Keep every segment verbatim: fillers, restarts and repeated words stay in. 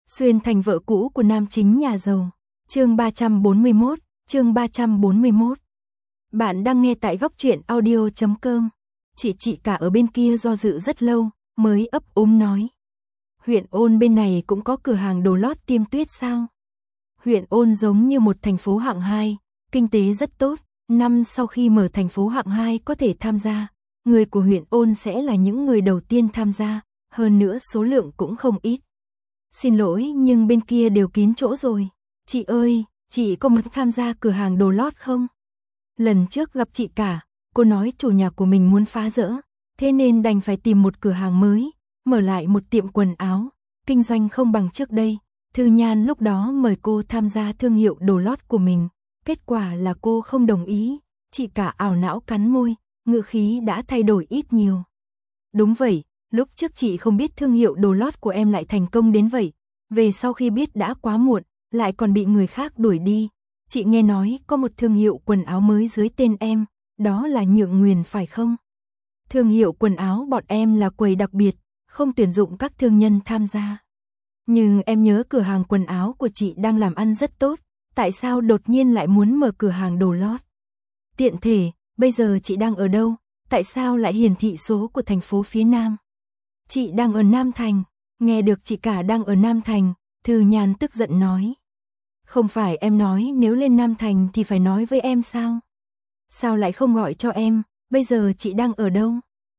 Xuyên thành vợ cũ của nam chính nhà giàu. Chương ba trăm bốn mươi mốt, chương ba trăm bốn mươi mốt. Bạn đang nghe tại góc truyện audio chấm com. Chị chị cả ở bên kia do dự rất lâu, mới ấp úng nói. Huyện Ôn bên này cũng có cửa hàng đồ lót Tiêm Tuyết sao? Huyện Ôn giống như một thành phố hạng hai, kinh tế rất tốt, năm sau khi mở thành phố hạng hai có thể tham gia, người của huyện Ôn sẽ là những người đầu tiên tham gia, hơn nữa số lượng cũng không ít. Xin lỗi nhưng bên kia đều kín chỗ rồi. Chị ơi, chị có muốn tham gia cửa hàng đồ lót không? Lần trước gặp chị cả, cô nói chủ nhà của mình muốn phá rỡ, thế nên đành phải tìm một cửa hàng mới, mở lại một tiệm quần áo, kinh doanh không bằng trước đây. Thư Nhan lúc đó mời cô tham gia thương hiệu đồ lót của mình, kết quả là cô không đồng ý, chị cả ảo não cắn môi, ngữ khí đã thay đổi ít nhiều. Đúng vậy, lúc trước chị không biết thương hiệu đồ lót của em lại thành công đến vậy, về sau khi biết đã quá muộn, lại còn bị người khác đuổi đi. Chị nghe nói có một thương hiệu quần áo mới dưới tên em, đó là Nhượng Nguyền phải không? Thương hiệu quần áo bọn em là quầy đặc biệt, không tuyển dụng các thương nhân tham gia. Nhưng em nhớ cửa hàng quần áo của chị đang làm ăn rất tốt, tại sao đột nhiên lại muốn mở cửa hàng đồ lót? Tiện thể, bây giờ chị đang ở đâu? Tại sao lại hiển thị số của thành phố phía Nam? Chị đang ở Nam Thành. Nghe được chị cả đang ở Nam Thành, Thư Nhan tức giận nói. Không phải em nói nếu lên Nam Thành thì phải nói với em sao? Sao lại không gọi cho em, bây giờ chị đang ở đâu?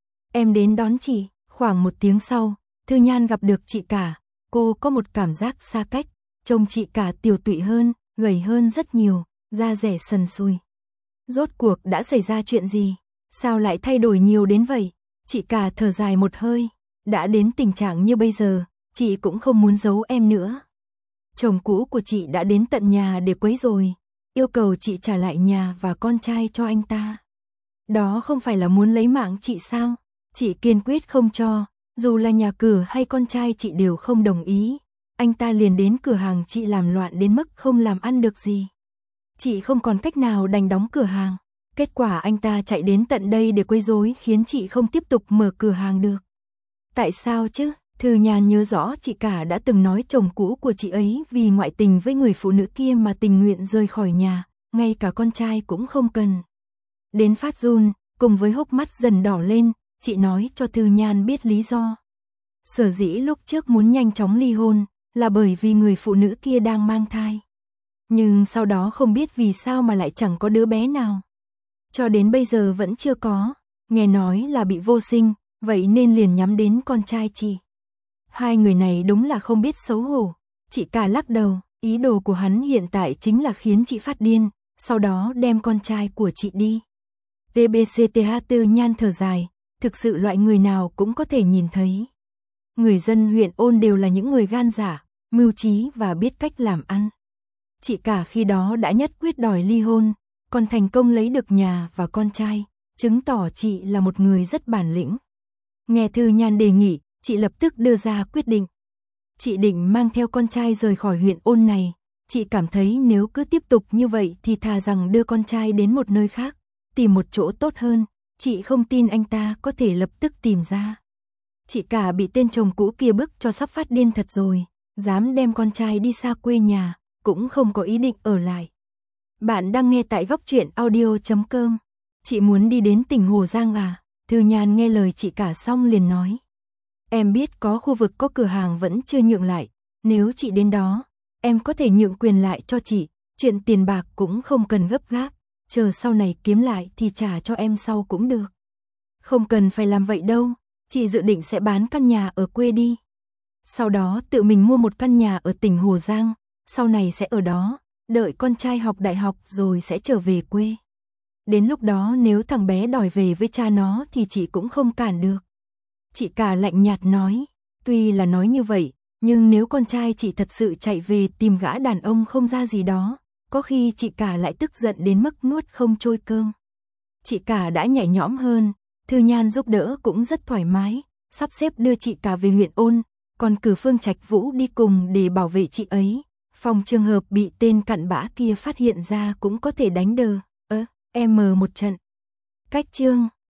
Em đến đón chị. Khoảng một tiếng sau, Thư Nhan gặp được chị cả, cô có một cảm giác xa cách, trông chị cả tiều tụy hơn, gầy hơn rất nhiều, da dẻ sần sùi. Rốt cuộc đã xảy ra chuyện gì? Sao lại thay đổi nhiều đến vậy? Chị cả thở dài một hơi, đã đến tình trạng như bây giờ, chị cũng không muốn giấu em nữa. Chồng cũ của chị đã đến tận nhà để quấy rồi, yêu cầu chị trả lại nhà và con trai cho anh ta. Đó không phải là muốn lấy mạng chị sao? Chị kiên quyết không cho, dù là nhà cửa hay con trai chị đều không đồng ý. Anh ta liền đến cửa hàng chị làm loạn đến mức không làm ăn được gì. Chị không còn cách nào đành đóng cửa hàng. Kết quả anh ta chạy đến tận đây để quấy rối khiến chị không tiếp tục mở cửa hàng được. Tại sao chứ? Thư Nhan nhớ rõ chị cả đã từng nói chồng cũ của chị ấy vì ngoại tình với người phụ nữ kia mà tình nguyện rời khỏi nhà, ngay cả con trai cũng không cần. Đến phát run, cùng với hốc mắt dần đỏ lên, chị nói cho Thư Nhan biết lý do. Sở dĩ lúc trước muốn nhanh chóng ly hôn, là bởi vì người phụ nữ kia đang mang thai. Nhưng sau đó không biết vì sao mà lại chẳng có đứa bé nào. Cho đến bây giờ vẫn chưa có, nghe nói là bị vô sinh, vậy nên liền nhắm đến con trai chị. Hai người này đúng là không biết xấu hổ. Chị cả lắc đầu, ý đồ của hắn hiện tại chính là khiến chị phát điên, sau đó đem con trai của chị đi. tê bê xê tê hát Thư Nhan thở dài, thực sự loại người nào cũng có thể nhìn thấy. Người dân huyện Ôn đều là những người gan dạ, mưu trí và biết cách làm ăn. Chị cả khi đó đã nhất quyết đòi ly hôn, còn thành công lấy được nhà và con trai, chứng tỏ chị là một người rất bản lĩnh. Nghe Thư Nhan đề nghị, chị lập tức đưa ra quyết định. Chị định mang theo con trai rời khỏi huyện Ôn này, chị cảm thấy nếu cứ tiếp tục như vậy thì thà rằng đưa con trai đến một nơi khác, tìm một chỗ tốt hơn, chị không tin anh ta có thể lập tức tìm ra. Chị cả bị tên chồng cũ kia bức cho sắp phát điên thật rồi, dám đem con trai đi xa quê nhà, cũng không có ý định ở lại. Bạn đang nghe tại góc truyện audio chấm com. Chị muốn đi đến tỉnh Hồ Giang à? Thư Nhan nghe lời chị cả xong liền nói. Em biết có khu vực có cửa hàng vẫn chưa nhượng lại, nếu chị đến đó, em có thể nhượng quyền lại cho chị, chuyện tiền bạc cũng không cần gấp gáp, chờ sau này kiếm lại thì trả cho em sau cũng được. Không cần phải làm vậy đâu, chị dự định sẽ bán căn nhà ở quê đi. Sau đó tự mình mua một căn nhà ở tỉnh Hồ Giang, sau này sẽ ở đó, đợi con trai học đại học rồi sẽ trở về quê. Đến lúc đó nếu thằng bé đòi về với cha nó thì chị cũng không cản được. Chị cả lạnh nhạt nói, tuy là nói như vậy, nhưng nếu con trai chị thật sự chạy về tìm gã đàn ông không ra gì đó, có khi chị cả lại tức giận đến mức nuốt không trôi cơm. Chị cả đã nhẹ nhõm hơn, Thư Nhan giúp đỡ cũng rất thoải mái, sắp xếp đưa chị cả về huyện Ôn, còn cử Phương Trạch Vũ đi cùng để bảo vệ chị ấy, phòng trường hợp bị tên cặn bã kia phát hiện ra cũng có thể đánh đờ, ơ, em mờ một trận. Cách chương